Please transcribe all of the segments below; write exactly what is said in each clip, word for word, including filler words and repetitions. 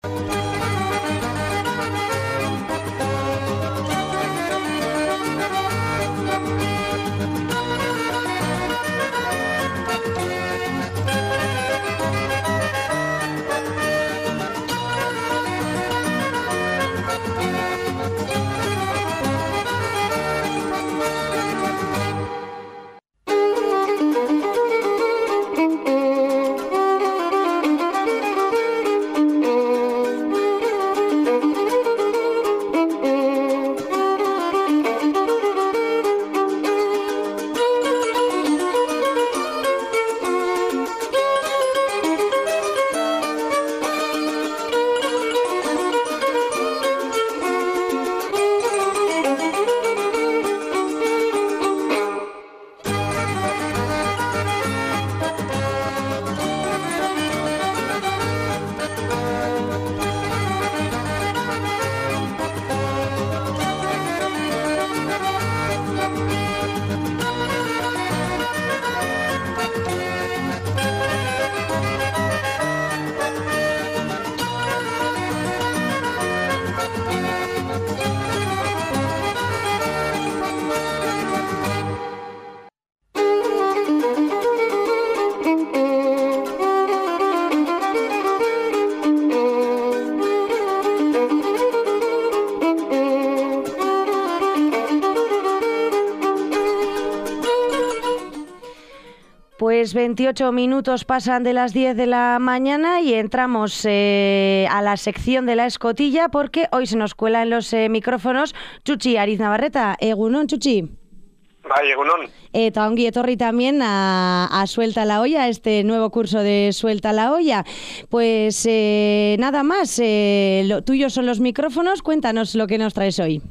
Pues veintiocho minutos pasan de las diez de la mañana y entramos eh, a la sección de la escotilla porque hoy se nos cuela en los eh, micrófonos Txutxi Ariz Navarreta. Egunon, Txutxi. Bai, egunon. Eta ongi etorri también a, a Suelta la Olla, este nuevo curso de Suelta la Olla. Pues eh, nada más, eh, lo tuyo son los micrófonos, cuéntanos lo que nos traes hoy.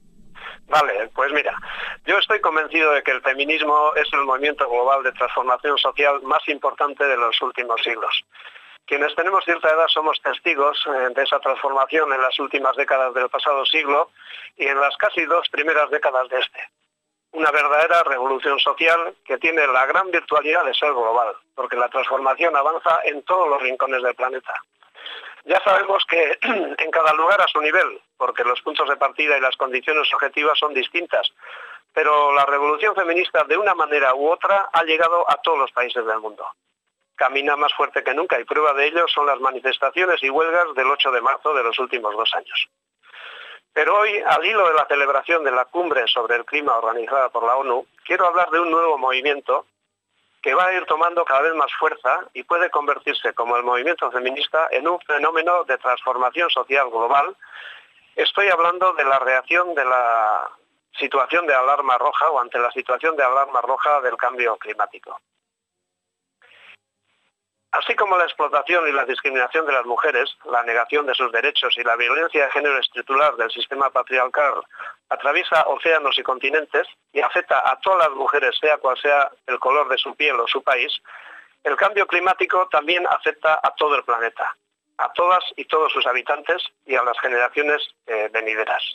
Vale, pues mira, yo estoy convencido de que el feminismo es el movimiento global de transformación social más importante de los últimos siglos. Quienes tenemos cierta edad somos testigos eh, de esa transformación en las últimas décadas del pasado siglo y en las casi dos primeras décadas de este. Una verdadera revolución social que tiene la gran virtualidad de ser global, porque la transformación avanza en todos los rincones del planeta. Ya sabemos que en cada lugar a su nivel, porque los puntos de partida y las condiciones objetivas son distintas, pero la revolución feminista de una manera u otra ha llegado a todos los países del mundo. Camina más fuerte que nunca y prueba de ello son las manifestaciones y huelgas del ocho de marzo de los últimos dos años. Pero hoy, al hilo de la celebración de la cumbre sobre el clima organizada por la ONU, quiero hablar de un nuevo movimiento que va a ir tomando cada vez más fuerza y puede convertirse, como el movimiento feminista, en un fenómeno de transformación social global. Estoy hablando de la reacción de la situación de alarma roja o ante la situación de alarma roja del cambio climático. Así como la explotación y la discriminación de las mujeres, la negación de sus derechos y la violencia de género estructural del sistema patriarcal atraviesa océanos y continentes y afecta a todas las mujeres, sea cual sea el color de su piel o su país, el cambio climático también afecta a todo el planeta, a todas y todos sus habitantes y a las generaciones eh, venideras.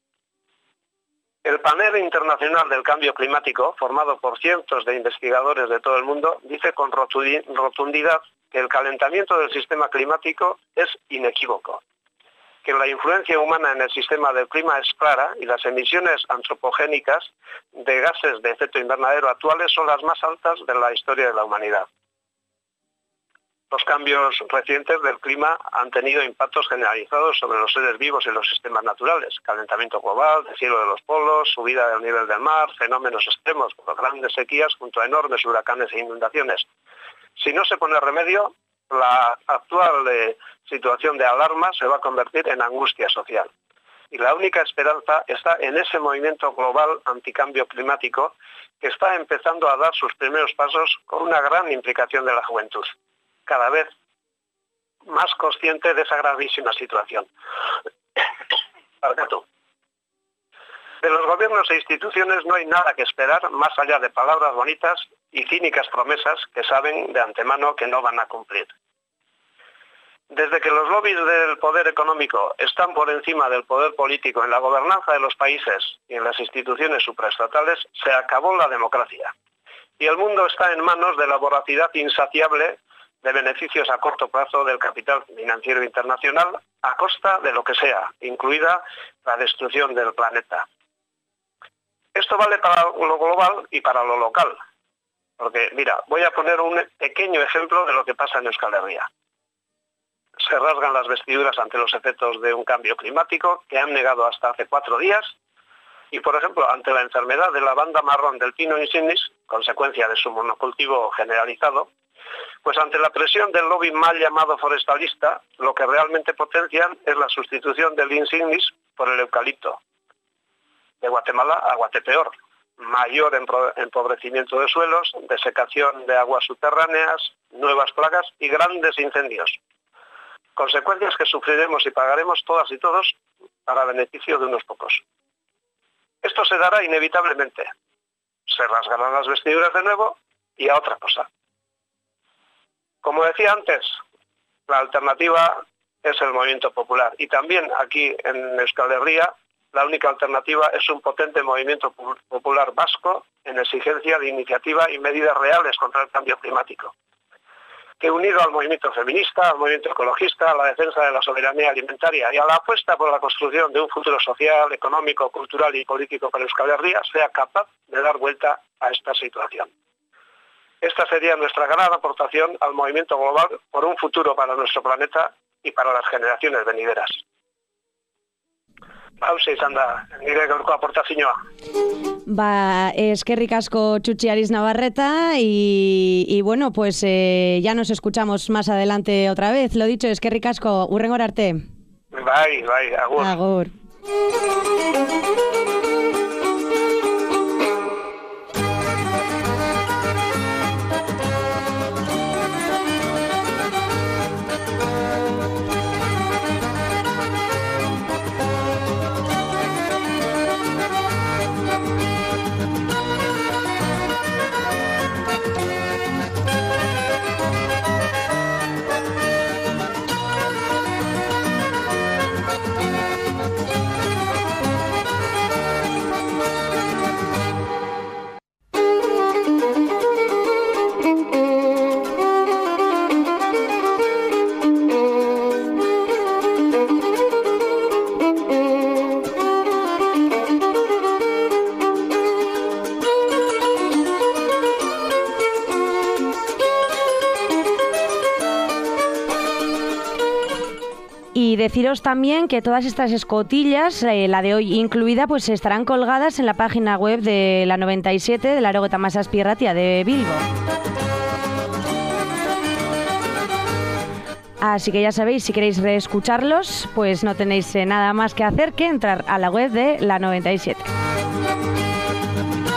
El panel internacional del cambio climático, formado por cientos de investigadores de todo el mundo, dice con rotundidad que el calentamiento del sistema climático es inequívoco, que la influencia humana en el sistema del clima es clara y las emisiones antropogénicas de gases de efecto invernadero actuales son las más altas de la historia de la humanidad. Los cambios recientes del clima han tenido impactos generalizados sobre los seres vivos y los sistemas naturales. Calentamiento global, deshielo de los polos, subida del nivel del mar, fenómenos extremos como grandes sequías junto a enormes huracanes e inundaciones. Si no se pone remedio, la actual eh, situación de alarma se va a convertir en angustia social. Y la única esperanza está en ese movimiento global anticambio climático que está empezando a dar sus primeros pasos con una gran implicación de la juventud, cada vez más consciente de esa gravísima situación. De los gobiernos e instituciones no hay nada que esperar más allá de palabras bonitas y cínicas promesas que saben de antemano que no van a cumplir. Desde que los lobbies del poder económico están por encima del poder político en la gobernanza de los países y en las instituciones supraestatales, se acabó la democracia. Y el mundo está en manos de la voracidad insaciable de beneficios a corto plazo del capital financiero internacional, a costa de lo que sea, incluida la destrucción del planeta. Esto vale para lo global y para lo local. Porque, mira, voy a poner un pequeño ejemplo de lo que pasa en Euskal Herria. Se rasgan las vestiduras ante los efectos de un cambio climático que han negado hasta hace cuatro días y, por ejemplo, ante la enfermedad de la banda marrón del pino insignis, consecuencia de su monocultivo generalizado, pues ante la presión del lobby mal llamado forestalista, lo que realmente potencian es la sustitución del insignis por el eucalipto. De Guatemala a Guatepeor. Mayor empobrecimiento de suelos, desecación de aguas subterráneas, nuevas plagas y grandes incendios. Consecuencias que sufriremos y pagaremos todas y todos para beneficio de unos pocos. Esto se dará inevitablemente. Se rasgarán las vestiduras de nuevo y a otra cosa. Como decía antes, la alternativa es el movimiento popular. Y también aquí en Euskal Herria, la única alternativa es un potente movimiento popular vasco en exigencia de iniciativa y medidas reales contra el cambio climático, que unido al movimiento feminista, al movimiento ecologista, a la defensa de la soberanía alimentaria y a la apuesta por la construcción de un futuro social, económico, cultural y político para Euskal Herria, sea capaz de dar vuelta a esta situación. Esta sería nuestra gran aportación al movimiento global por un futuro para nuestro planeta y para las generaciones venideras. Hauze izan da, nire gaurko aportazioa. Va, eskerrik asko Txutxi Ariz Navarreta y, y bueno, pues eh, ya nos escuchamos más adelante otra vez. Lo dicho, eskerrik asko, hurrengor arte. Bai, bai, agur. Agur. Y deciros también que todas estas escotillas, eh, la de hoy incluida, pues estarán colgadas en la página web de la noventa y siete de la Arogeta Mazazpi Irratia de Bilbo. Así que ya sabéis, si queréis reescucharlos, pues no tenéis eh, nada más que hacer que entrar a la web de la noventa y siete.